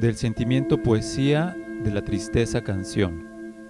Del sentimiento poesía, de la tristeza canción.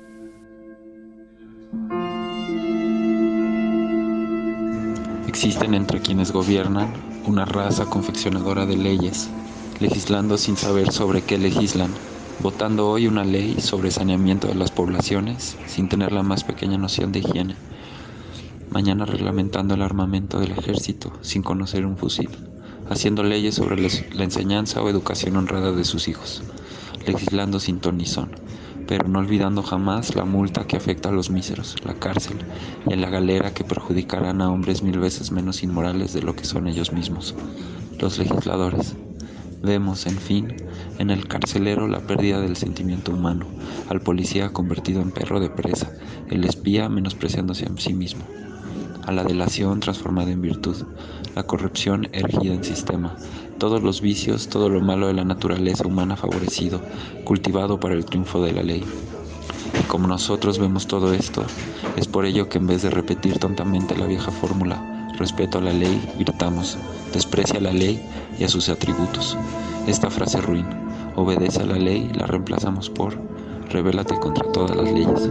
Existen entre quienes gobiernan una raza confeccionadora de leyes, legislando sin saber sobre qué legislan, votando hoy una ley sobre saneamiento de las poblaciones sin tener la más pequeña noción de higiene, mañana reglamentando el armamento del ejército sin conocer un fusil, haciendo leyes sobre la enseñanza o educación honrada de sus hijos, legislando sin ton ni son, pero no olvidando jamás la multa que afecta a los míseros, la cárcel y en la galera que perjudicarán a hombres 1000 veces menos inmorales de lo que son ellos mismos, los legisladores. Vemos, en fin, en el carcelero la pérdida del sentimiento humano, al policía convertido en perro de presa, el espía menospreciándose a sí mismo, a la delación transformada en virtud, la corrupción erigida en sistema, todos los vicios, todo lo malo de la naturaleza humana favorecido, cultivado para el triunfo de la ley. Y como nosotros vemos todo esto, es por ello que en vez de repetir tontamente la vieja fórmula, respeto a la ley, gritamos, desprecia a la ley y a sus atributos. Esta frase ruin, obedece a la ley, la reemplazamos por, rebélate contra todas las leyes.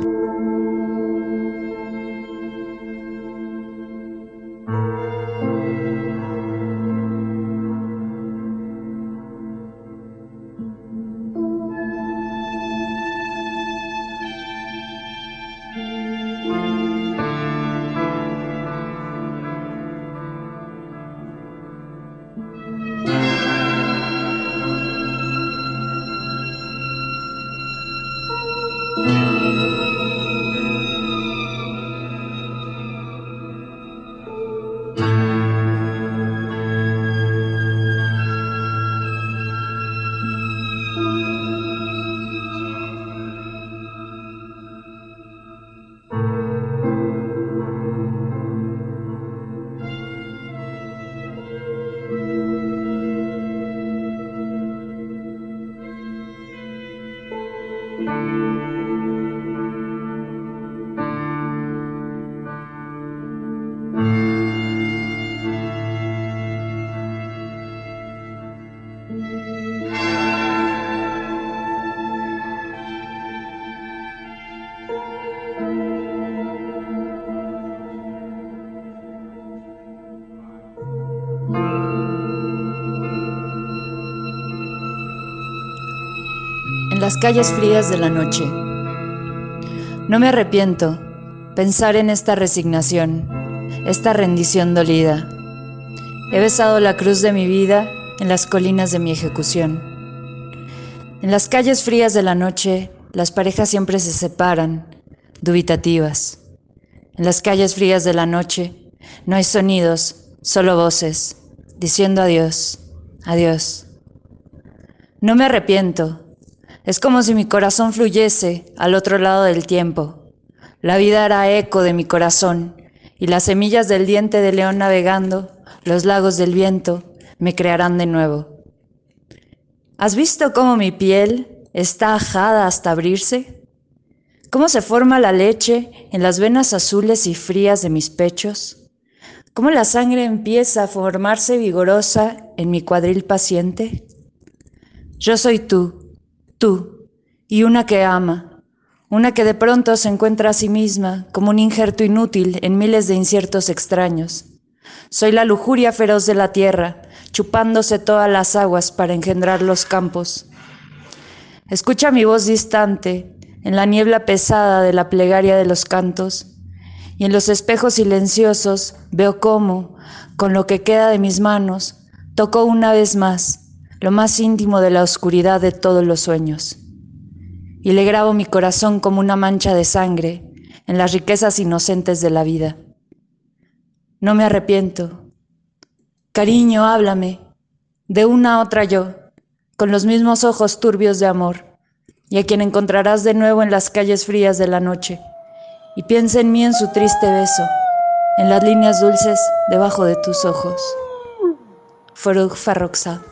En las calles frías de la noche. No me arrepiento pensar en esta resignación, esta rendición dolida. He besado la cruz de mi vida en las colinas de mi ejecución. En las calles frías de la noche, las parejas siempre se separan, dubitativas. En las calles frías de la noche, no hay sonidos, solo voces, diciendo adiós, adiós. No me arrepiento. Es como si mi corazón fluyese al otro lado del tiempo. La vida hará eco de mi corazón y las semillas del diente de león navegando, los lagos del viento, me crearán de nuevo. ¿Has visto cómo mi piel está ajada hasta abrirse? ¿Cómo se forma la leche en las venas azules y frías de mis pechos? ¿Cómo la sangre empieza a formarse vigorosa en mi cuadril paciente? Yo soy tú, y una que ama, una que de pronto se encuentra a sí misma como un injerto inútil en miles de inciertos extraños. Soy la lujuria feroz de la tierra, chupándose todas las aguas para engendrar los campos. Escucha mi voz distante en la niebla pesada de la plegaria de los cantos, y en los espejos silenciosos veo cómo, con lo que queda de mis manos, toco una vez más lo más íntimo de la oscuridad de todos los sueños. Y le grabo mi corazón como una mancha de sangre en las riquezas inocentes de la vida. No me arrepiento. Cariño, háblame, de una a otra yo, con los mismos ojos turbios de amor, y a quien encontrarás de nuevo en las calles frías de la noche, y piensa en mí en su triste beso, en las líneas dulces debajo de tus ojos. Farruj Farrokhzad.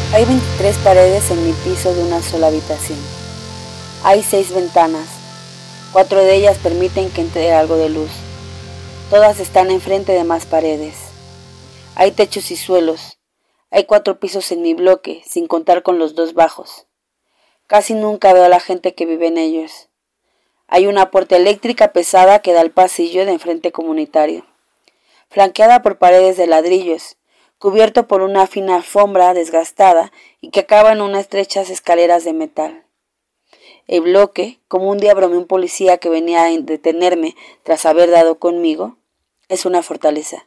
Hay 23 paredes en mi piso de una sola habitación. Hay 6 ventanas. 4 de ellas permiten que entre algo de luz. Todas están enfrente de más paredes. Hay techos y suelos. Hay 4 pisos en mi bloque, sin contar con los 2 bajos. Casi nunca veo a la gente que vive en ellos. Hay una puerta eléctrica pesada que da al pasillo de enfrente comunitario, flanqueada por paredes de ladrillos, cubierto por una fina alfombra desgastada y que acaba en unas estrechas escaleras de metal. El bloque, como un día bromeó un policía que venía a detenerme tras haber dado conmigo, es una fortaleza.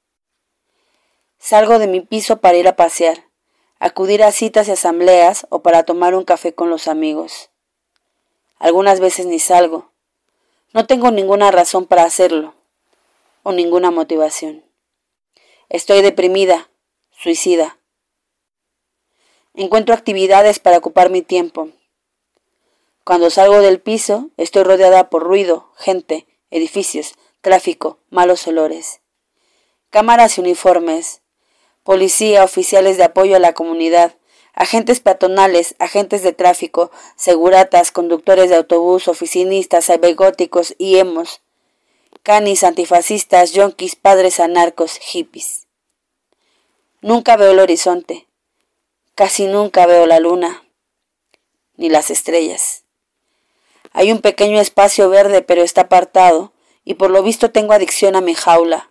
Salgo de mi piso para ir a pasear, acudir a citas y asambleas o para tomar un café con los amigos. Algunas veces ni salgo. No tengo ninguna razón para hacerlo, o ninguna motivación. Estoy deprimida, suicida. Encuentro actividades para ocupar mi tiempo. Cuando salgo del piso, estoy rodeada por ruido, gente, edificios, tráfico, malos olores. Cámaras y uniformes, policía, oficiales de apoyo a la comunidad, agentes peatonales, agentes de tráfico, seguratas, conductores de autobús, oficinistas, cybergóticos y emos, canis, antifascistas, yonkis, padres anarcos, hippies. Nunca veo el horizonte, casi nunca veo la luna, ni las estrellas. Hay un pequeño espacio verde, pero está apartado, y por lo visto tengo adicción a mi jaula.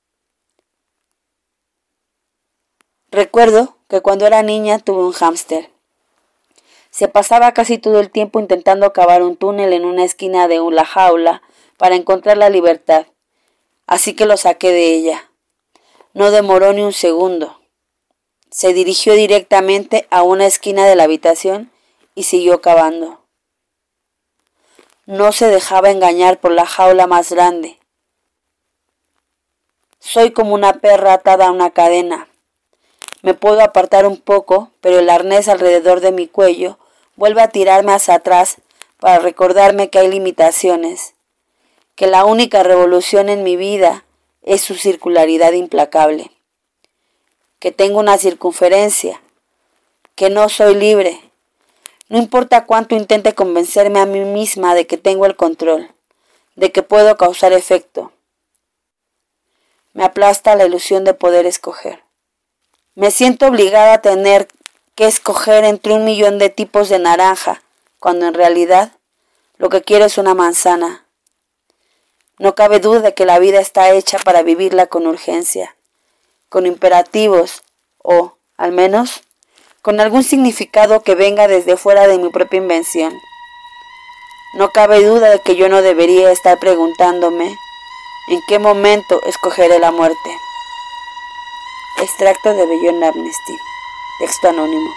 Recuerdo que cuando era niña tuve un hámster. Se pasaba casi todo el tiempo intentando cavar un túnel en una esquina de la jaula para encontrar la libertad, así que lo saqué de ella. No demoró ni un segundo. Se dirigió directamente a una esquina de la habitación y siguió cavando. No se dejaba engañar por la jaula más grande. Soy como una perra atada a una cadena. Me puedo apartar un poco, pero el arnés alrededor de mi cuello vuelve a tirarme hacia atrás para recordarme que hay limitaciones, que la única revolución en mi vida es su circularidad implacable, que tengo una circunferencia, que no soy libre. No importa cuánto intente convencerme a mí misma de que tengo el control, de que puedo causar efecto. Me aplasta la ilusión de poder escoger. Me siento obligada a tener que escoger entre 1.000.000 de tipos de naranja, cuando en realidad lo que quiero es una manzana. No cabe duda de que la vida está hecha para vivirla con urgencia, con imperativos o, al menos, con algún significado que venga desde fuera de mi propia invención. No cabe duda de que yo no debería estar preguntándome en qué momento escogeré la muerte. Extracto de Beyond Amnesty. Texto anónimo.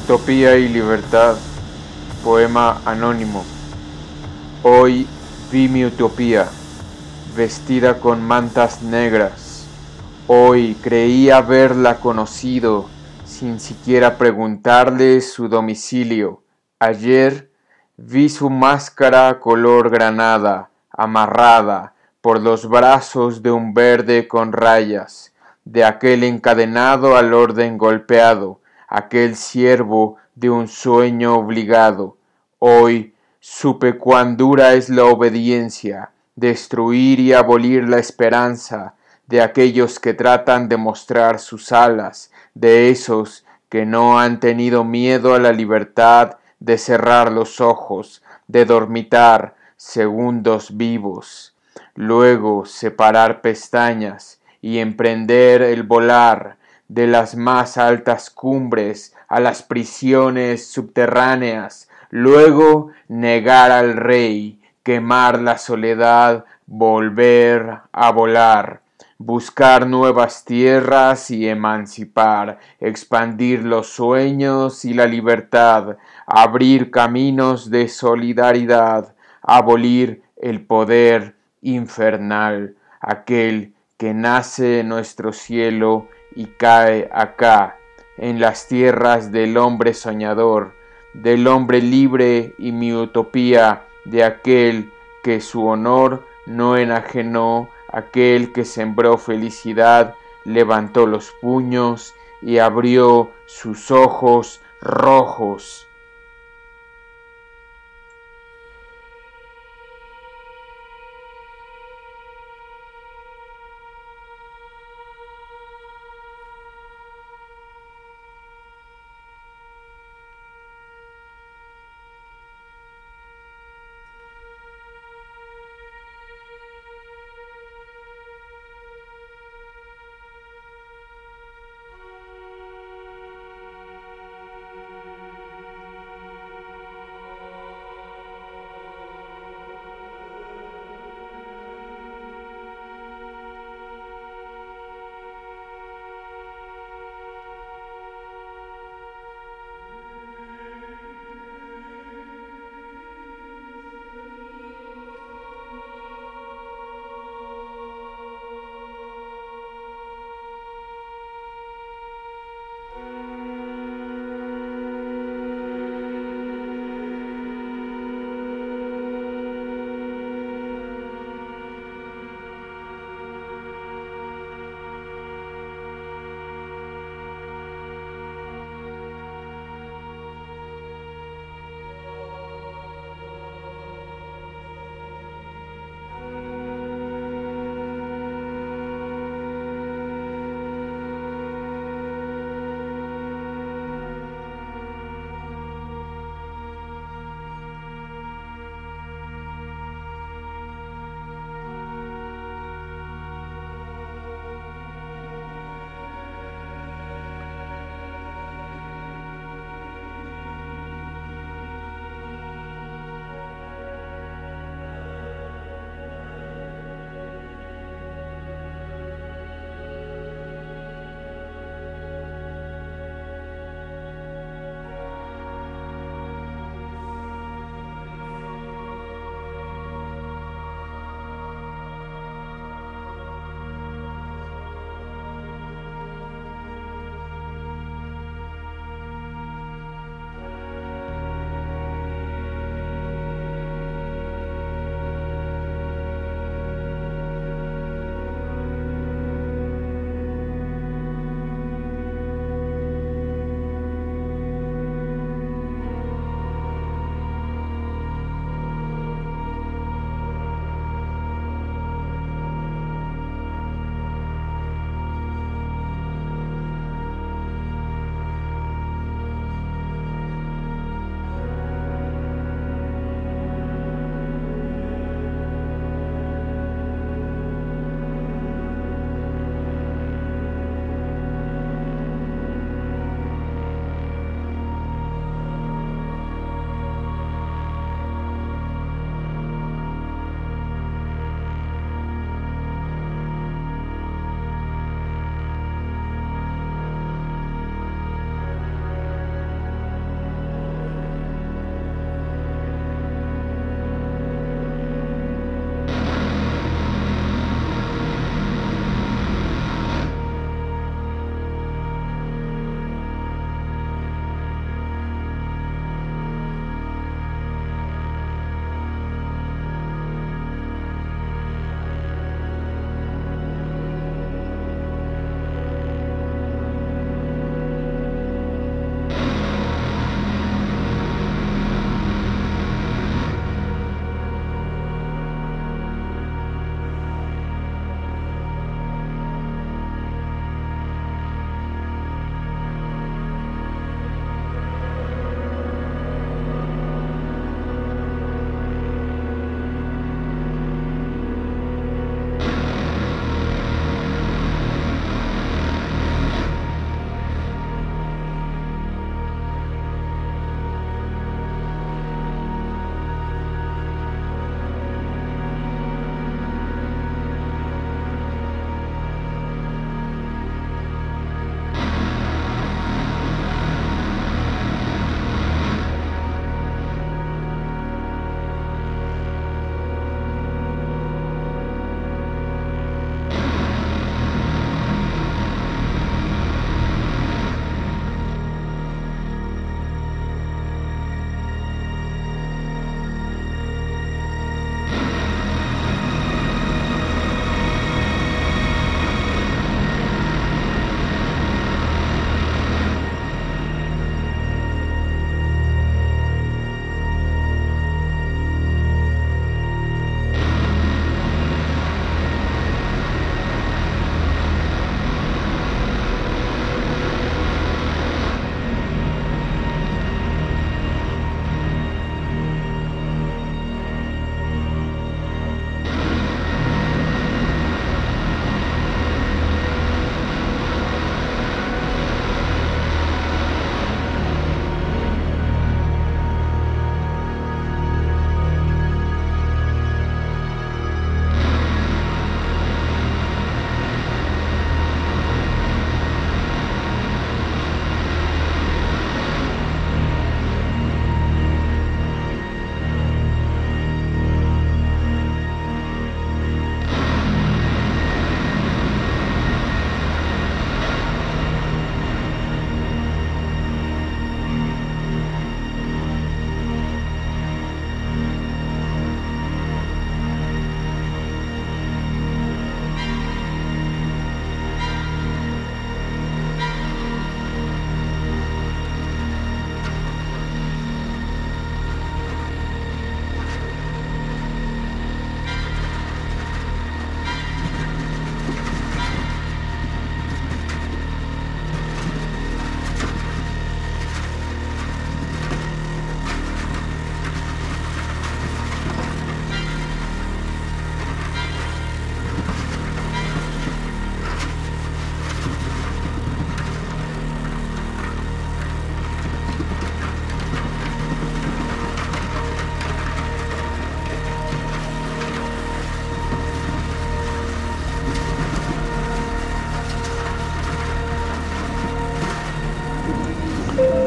Utopía y libertad. Poema anónimo. Hoy vi mi utopía, vestida con mantas negras. Hoy creí haberla conocido, sin siquiera preguntarle su domicilio. Ayer vi su máscara color granada, amarrada por los brazos de un verde con rayas, de aquel encadenado al orden golpeado, aquel siervo de un sueño obligado. Hoy supe cuán dura es la obediencia, destruir y abolir la esperanza de aquellos que tratan de mostrar sus alas, de esos que no han tenido miedo a la libertad de cerrar los ojos, de dormitar segundos vivos, luego separar pestañas y emprender el volar de las más altas cumbres a las prisiones subterráneas, luego negar al rey, quemar la soledad, volver a volar, buscar nuevas tierras y emancipar, expandir los sueños y la libertad, abrir caminos de solidaridad, abolir el poder infernal, aquel que nace en nuestro cielo y cae acá, en las tierras del hombre soñador, del hombre libre y mi utopía, de aquel que su honor no enajenó, aquel que sembró felicidad, levantó los puños y abrió sus ojos rojos.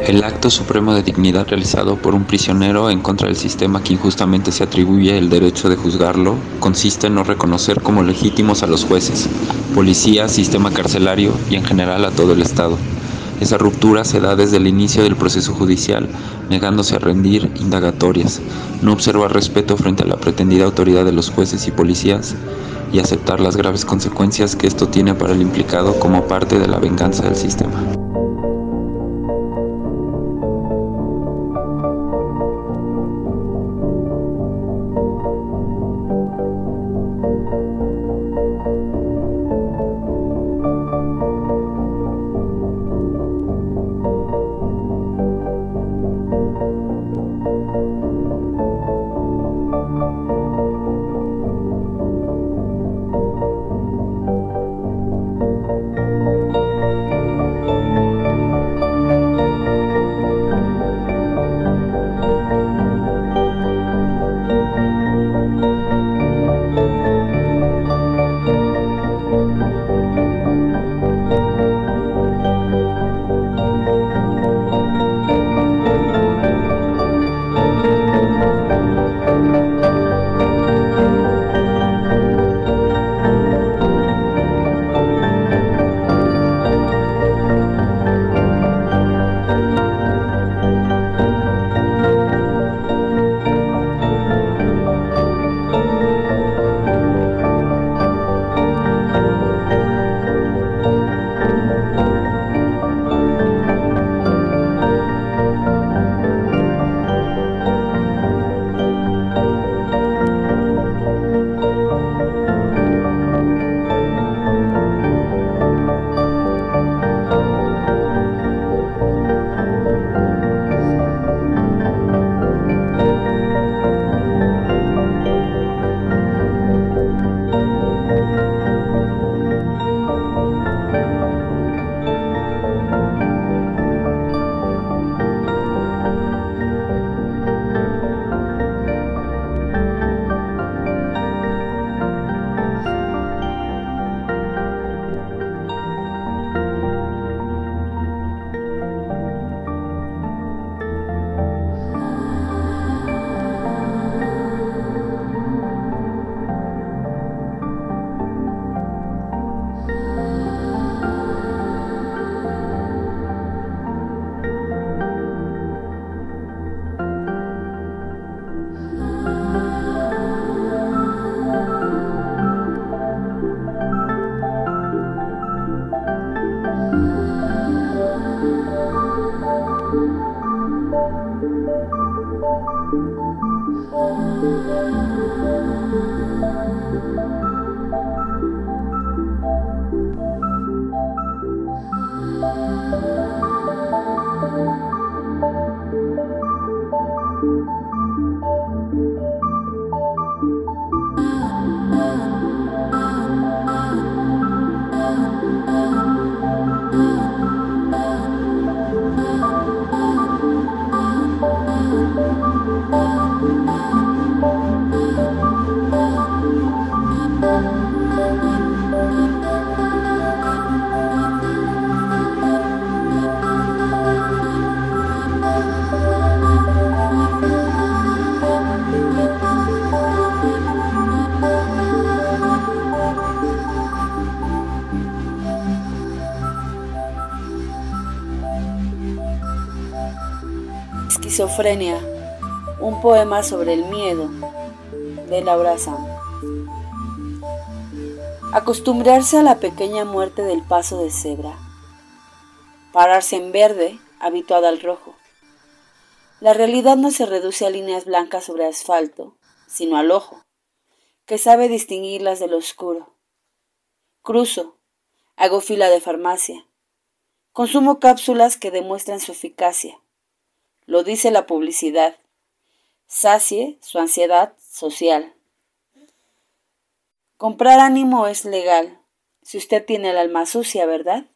El acto supremo de dignidad realizado por un prisionero en contra del sistema que injustamente se atribuye el derecho de juzgarlo consiste en no reconocer como legítimos a los jueces, policía, sistema carcelario y en general a todo el Estado. Esa ruptura se da desde el inicio del proceso judicial, negándose a rendir indagatorias, no observar respeto frente a la pretendida autoridad de los jueces y policías y aceptar las graves consecuencias que esto tiene para el implicado como parte de la venganza del sistema. Esquizofrenia, un poema sobre el miedo, de Laura Sam. Acostumbrarse a la pequeña muerte del paso de cebra. Pararse en verde, habituada al rojo. La realidad no se reduce a líneas blancas sobre asfalto, sino al ojo, que sabe distinguirlas del oscuro. Cruzo, hago fila de farmacia. Consumo cápsulas que demuestran su eficacia. Lo dice la publicidad. Sacie su ansiedad social. Comprar ánimo es legal, si usted tiene el alma sucia, ¿verdad?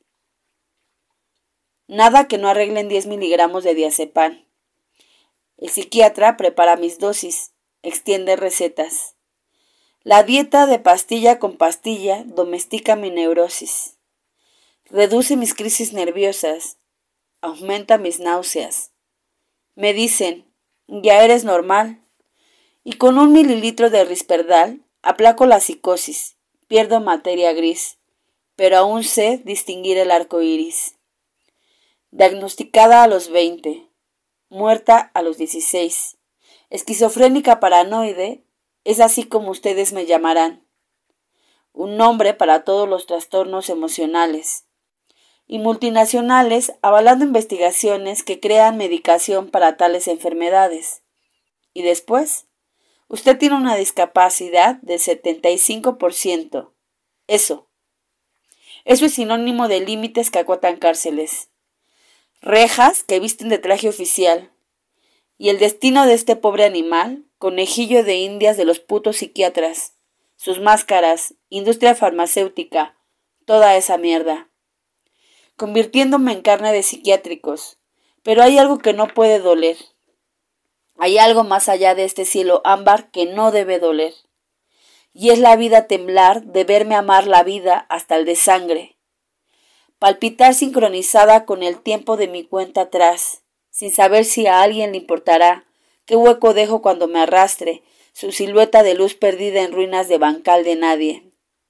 Nada que no arreglen 10 miligramos de diazepam. El psiquiatra prepara mis dosis, extiende recetas. La dieta de pastilla con pastilla domestica mi neurosis. Reduce mis crisis nerviosas. aumenta mis náuseas. Me dicen, ya eres normal. Y con 1 mililitro de Risperdal aplaco la psicosis, pierdo materia gris, pero aún sé distinguir el arco iris. Diagnosticada a los 20, muerta a los 16, esquizofrénica paranoide, es así como ustedes me llamarán. Un nombre para todos los trastornos emocionales. Y multinacionales avalando investigaciones que crean medicación para tales enfermedades. Y después, usted tiene una discapacidad del 75%. Eso es sinónimo de límites que acotan cárceles. Rejas que visten de traje oficial. Y el destino de este pobre animal, conejillo de indias de los putos psiquiatras, sus máscaras, industria farmacéutica, toda esa mierda. Convirtiéndome en carne de psiquiátricos. Pero hay algo que no puede doler. Hay algo más allá de este cielo ámbar que no debe doler. Y es la vida temblar de verme amar la vida hasta el desangre. Palpitar sincronizada con el tiempo de mi cuenta atrás, sin saber si a alguien le importará qué hueco dejo cuando me arrastre, su silueta de luz perdida en ruinas de bancal de nadie.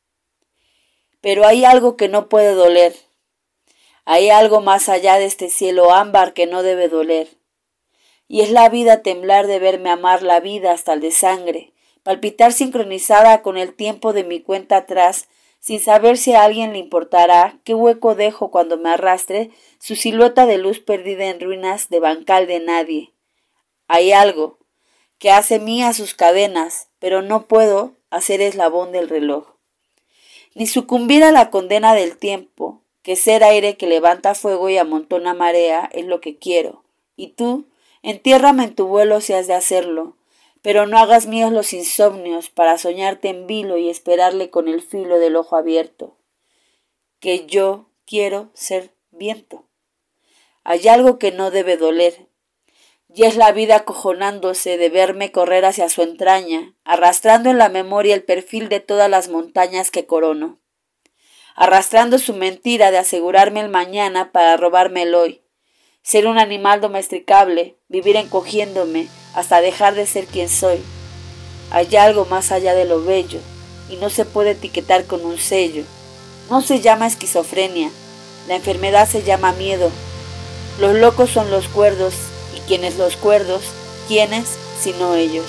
Pero hay algo que no puede doler. Hay algo más allá de este cielo ámbar que no debe doler. Y es la vida temblar de verme amar la vida hasta el desangre, palpitar sincronizada con el tiempo de mi cuenta atrás, sin saber si a alguien le importará qué hueco dejo cuando me arrastre, su silueta de luz perdida en ruinas de bancal de nadie. Hay algo que hace mía sus cadenas, pero no puedo hacer eslabón del reloj. Ni sucumbir a la condena del tiempo, que ser aire que levanta fuego y amontona marea es lo que quiero. Y tú, entiérrame en tu vuelo si has de hacerlo, pero no hagas míos los insomnios para soñarte en vilo y esperarle con el filo del ojo abierto. Que yo quiero ser viento. Hay algo que no debe doler, y es la vida acojonándose de verme correr hacia su entraña, arrastrando en la memoria el perfil de todas las montañas que corono, arrastrando su mentira de asegurarme el mañana para robarme el hoy, ser un animal domesticable, vivir encogiéndome hasta dejar de ser quien soy. Hay algo más allá de lo bello, y no se puede etiquetar con un sello. No se llama esquizofrenia, la enfermedad se llama miedo. Los locos son los cuerdos, y quienes los cuerdos, ¿quiénes sino ellos?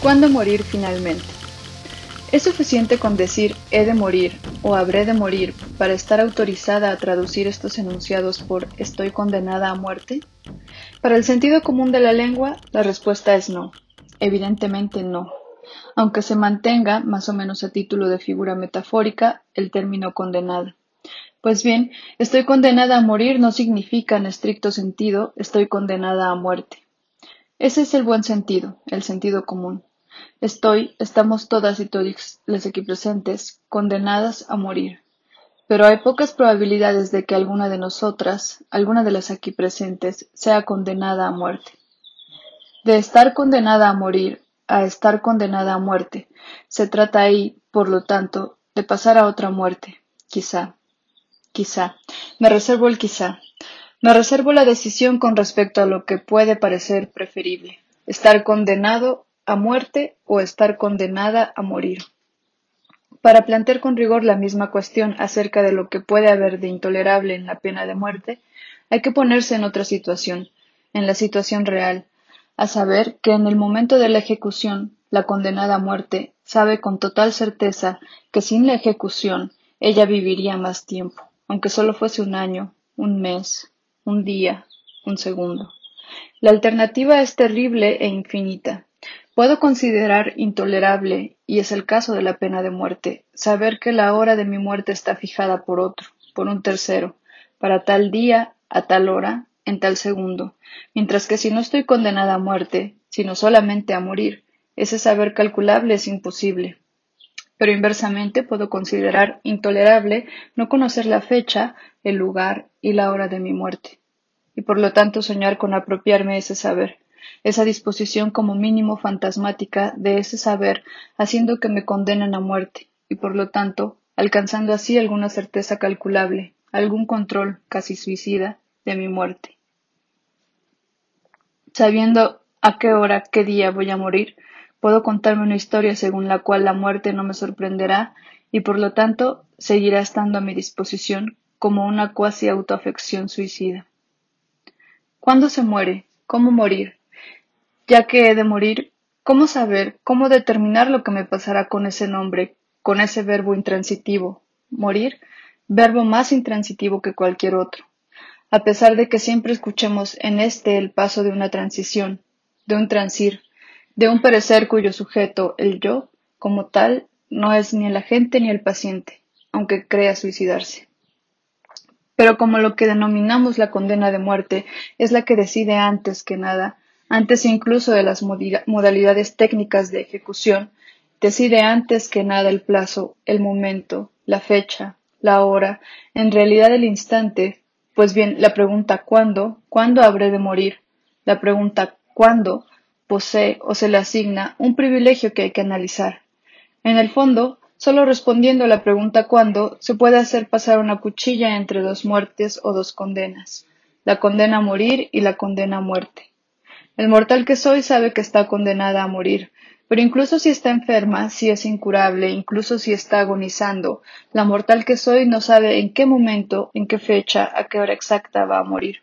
¿Cuándo morir finalmente? ¿Es suficiente con decir he de morir o habré de morir para estar autorizada a traducir estos enunciados por estoy condenada a muerte? Para el sentido común de la lengua, la respuesta es no. Evidentemente no. Aunque se mantenga, más o menos a título de figura metafórica, el término condenada. Pues bien, estoy condenada a morir no significa en estricto sentido estoy condenada a muerte. Ese es el buen sentido, el sentido común. Estamos todas y todos las aquí presentes, condenadas a morir. Pero hay pocas probabilidades de que alguna de nosotras, alguna de las aquí presentes, sea condenada a muerte. De estar condenada a morir a estar condenada a muerte, se trata ahí, por lo tanto, de pasar a otra muerte, quizá. Me reservo el quizá. Me reservo la decisión con respecto a lo que puede parecer preferible, estar condenado a muerte o estar condenada a morir. Para plantear con rigor la misma cuestión acerca de lo que puede haber de intolerable en la pena de muerte, hay que ponerse en otra situación, en la situación real, a saber que en el momento de la ejecución, la condenada a muerte sabe con total certeza que sin la ejecución ella viviría más tiempo, aunque solo fuese un año, un mes, un día, un segundo. La alternativa es terrible e infinita. Puedo considerar intolerable, y es el caso de la pena de muerte, saber que la hora de mi muerte está fijada por otro, por un tercero, para tal día, a tal hora, en tal segundo, mientras que si no estoy condenada a muerte, sino solamente a morir, ese saber calculable es imposible. Pero inversamente puedo considerar intolerable no conocer la fecha, el lugar y la hora de mi muerte, y por lo tanto soñar con apropiarme ese saber, esa disposición como mínimo fantasmática de ese saber, haciendo que me condenen a muerte, y por lo tanto alcanzando así alguna certeza calculable, algún control casi suicida de mi muerte. Sabiendo a qué hora, qué día voy a morir, puedo contarme una historia según la cual la muerte no me sorprenderá y por lo tanto seguirá estando a mi disposición como una cuasi autoafección suicida. ¿Cuándo se muere? ¿Cómo morir? Ya que he de morir, ¿cómo saber, cómo determinar lo que me pasará con ese nombre, con ese verbo intransitivo? Morir, verbo más intransitivo que cualquier otro. A pesar de que siempre escuchemos en este el paso de una transición, de un transir, de un perecer cuyo sujeto, el yo, como tal, no es ni el agente ni el paciente, aunque crea suicidarse. Pero como lo que denominamos la condena de muerte es la que decide antes que nada, antes incluso de las modalidades técnicas de ejecución, decide antes que nada el plazo, el momento, la fecha, la hora, en realidad el instante. Pues bien, la pregunta ¿cuándo habré de morir? La pregunta ¿cuándo? Posee o se le asigna un privilegio que hay que analizar. En el fondo, solo respondiendo a la pregunta ¿cuándo? Se puede hacer pasar una cuchilla entre dos muertes o dos condenas, la condena a morir y la condena a muerte. El mortal que soy sabe que está condenada a morir, pero incluso si está enferma, si es incurable, incluso si está agonizando, la mortal que soy no sabe en qué momento, en qué fecha, a qué hora exacta va a morir.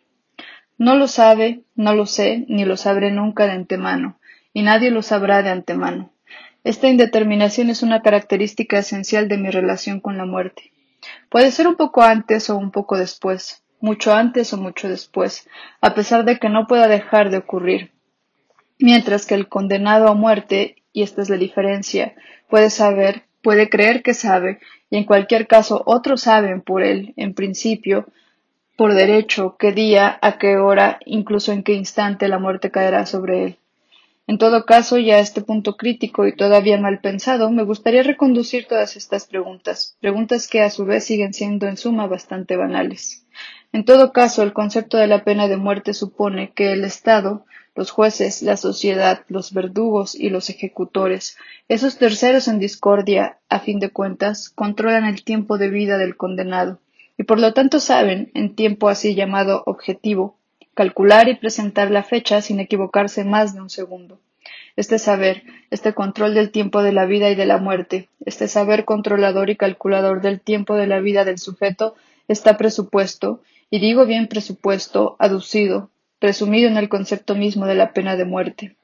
No lo sabe, no lo sé, ni lo sabré nunca de antemano, y nadie lo sabrá de antemano. Esta indeterminación es una característica esencial de mi relación con la muerte. Puede ser un poco antes o un poco después, mucho antes o mucho después, a pesar de que no pueda dejar de ocurrir. Mientras que el condenado a muerte, y esta es la diferencia, puede saber, puede creer que sabe, y en cualquier caso otros saben por él, en principio, por derecho, qué día, a qué hora, incluso en qué instante la muerte caerá sobre él. En todo caso, ya a este punto crítico y todavía mal pensado, me gustaría reconducir todas estas preguntas que a su vez siguen siendo en suma bastante banales. En todo caso, el concepto de la pena de muerte supone que el Estado, los jueces, la sociedad, los verdugos y los ejecutores, esos terceros en discordia, a fin de cuentas, controlan el tiempo de vida del condenado, y por lo tanto saben, en tiempo así llamado objetivo, calcular y presentar la fecha sin equivocarse más de un segundo. Este saber, este control del tiempo de la vida y de la muerte, este saber controlador y calculador del tiempo de la vida del sujeto está presupuesto, y digo bien presupuesto, aducido, resumido en el concepto mismo de la pena de muerte.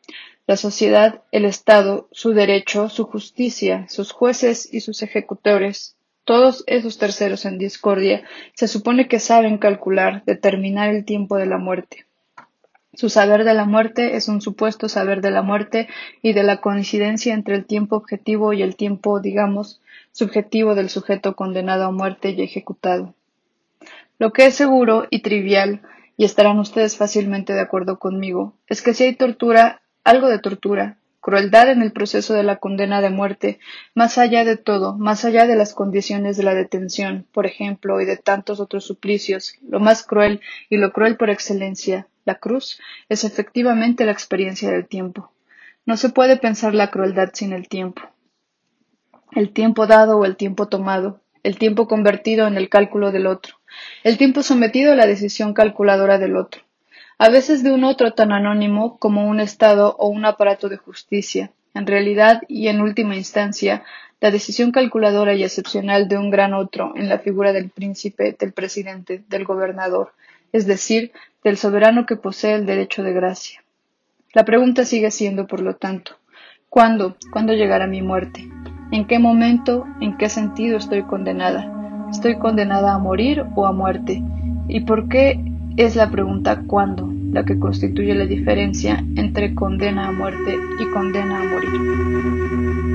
la sociedad, el Estado, su derecho, su justicia, sus jueces y sus ejecutores, todos esos terceros en discordia, se supone que saben calcular, determinar el tiempo de la muerte. Su saber de la muerte es un supuesto saber de la muerte y de la coincidencia entre el tiempo objetivo y el tiempo, digamos, subjetivo del sujeto condenado a muerte y ejecutado. Lo que es seguro y trivial, y estarán ustedes fácilmente de acuerdo conmigo, es que si hay tortura, algo de tortura, crueldad en el proceso de la condena de muerte, más allá de todo, más allá de las condiciones de la detención, por ejemplo, y de tantos otros suplicios, lo más cruel y lo cruel por excelencia, la cruz, es efectivamente la experiencia del tiempo. No se puede pensar la crueldad sin el tiempo dado o el tiempo tomado, el tiempo convertido en el cálculo del otro, el tiempo sometido a la decisión calculadora del otro, a veces de un otro tan anónimo como un Estado o un aparato de justicia, en realidad y en última instancia, la decisión calculadora y excepcional de un gran otro en la figura del príncipe, del presidente, del gobernador, es decir, del soberano que posee el derecho de gracia. La pregunta sigue siendo, por lo tanto, ¿cuándo llegará mi muerte? ¿En qué momento, en qué sentido estoy condenada? ¿Estoy condenada a morir o a muerte? ¿Y por qué es la pregunta ¿cuándo? La que constituye la diferencia entre condena a muerte y condena a morir.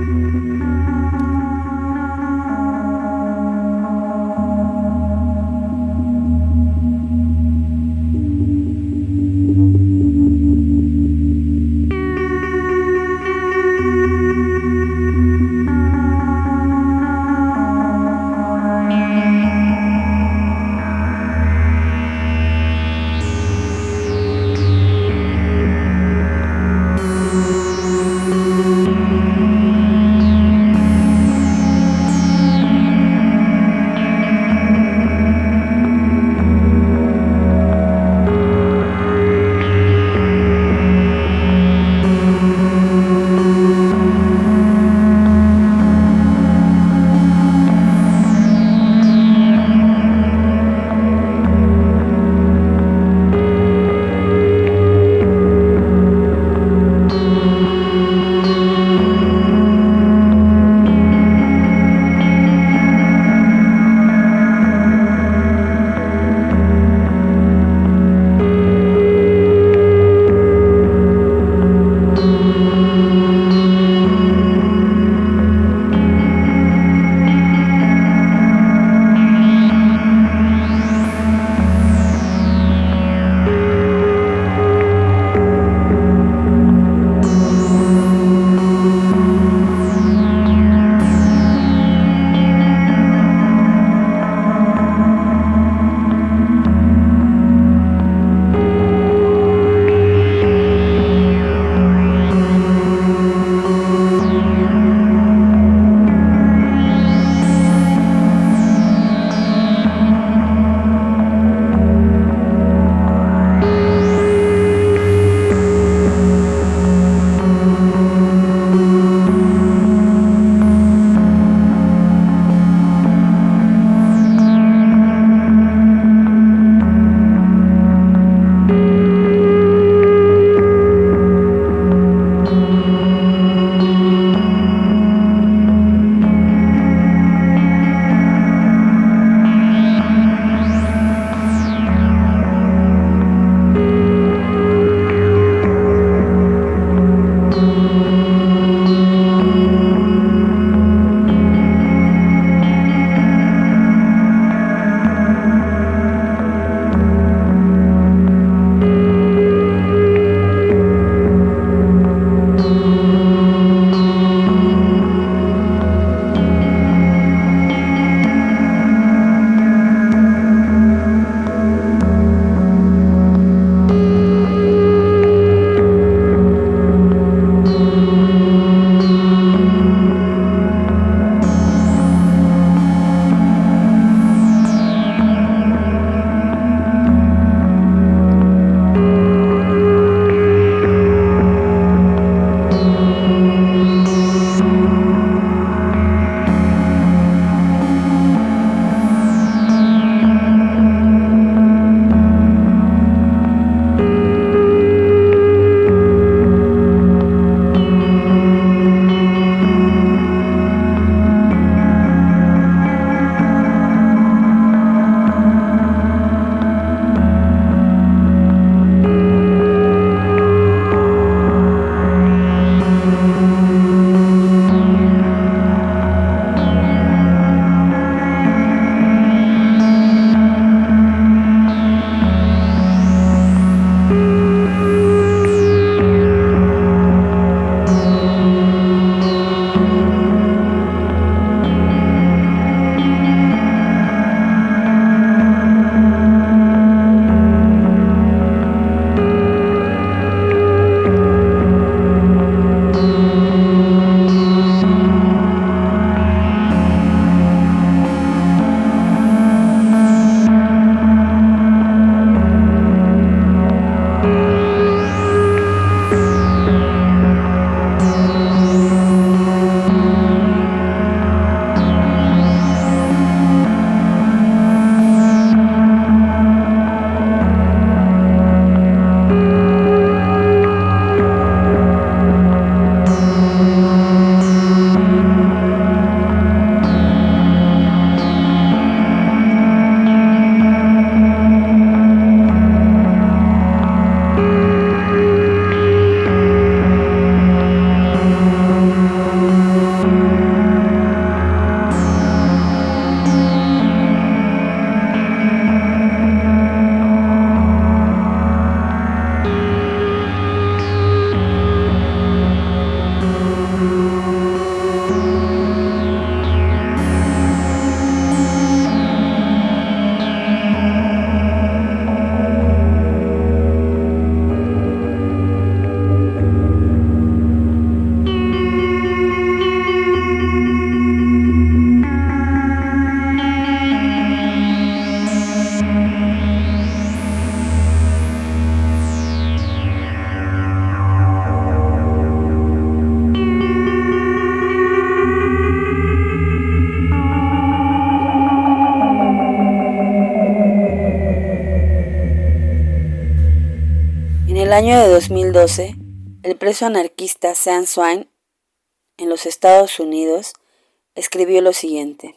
año de 2012, el preso anarquista Sean Swain, en los Estados Unidos, escribió lo siguiente: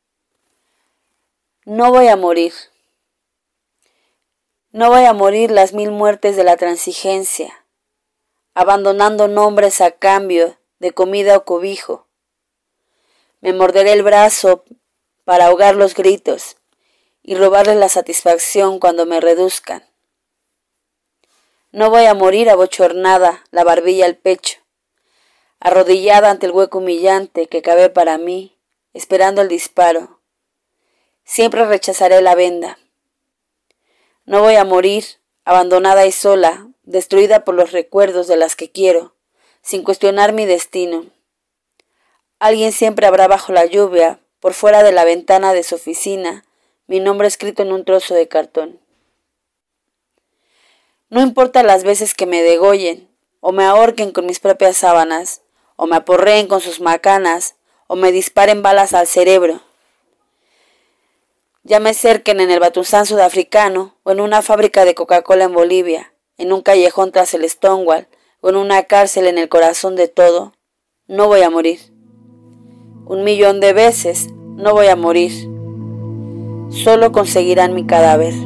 No voy a morir. No voy a morir las 1000 muertes de la transigencia, abandonando nombres a cambio de comida o cobijo. Me morderé el brazo para ahogar los gritos y robarles la satisfacción cuando me reduzcan. No voy a morir abochornada, la barbilla al pecho, arrodillada ante el hueco humillante que cabe para mí, esperando el disparo. Siempre rechazaré la venda. No voy a morir abandonada y sola, destruida por los recuerdos de las que quiero, sin cuestionar mi destino. Alguien siempre habrá bajo la lluvia, por fuera de la ventana de su oficina, mi nombre escrito en un trozo de cartón. No importa las veces que me degollen, o me ahorquen con mis propias sábanas, o me aporreen con sus macanas, o me disparen balas al cerebro. Ya me cerquen en el Batuzán sudafricano, o en una fábrica de Coca-Cola en Bolivia, en un callejón tras el Stonewall, o en una cárcel en el corazón de todo, no voy a morir. 1.000.000 de veces no voy a morir. Solo conseguirán mi cadáver.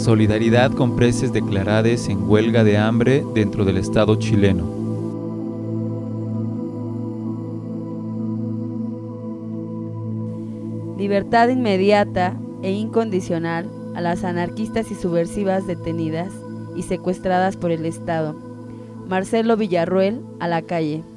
solidaridad con preses declaradas en huelga de hambre dentro del Estado chileno. Libertad inmediata e incondicional a las anarquistas y subversivas detenidas y secuestradas por el Estado. Marcelo Villarroel, a la calle.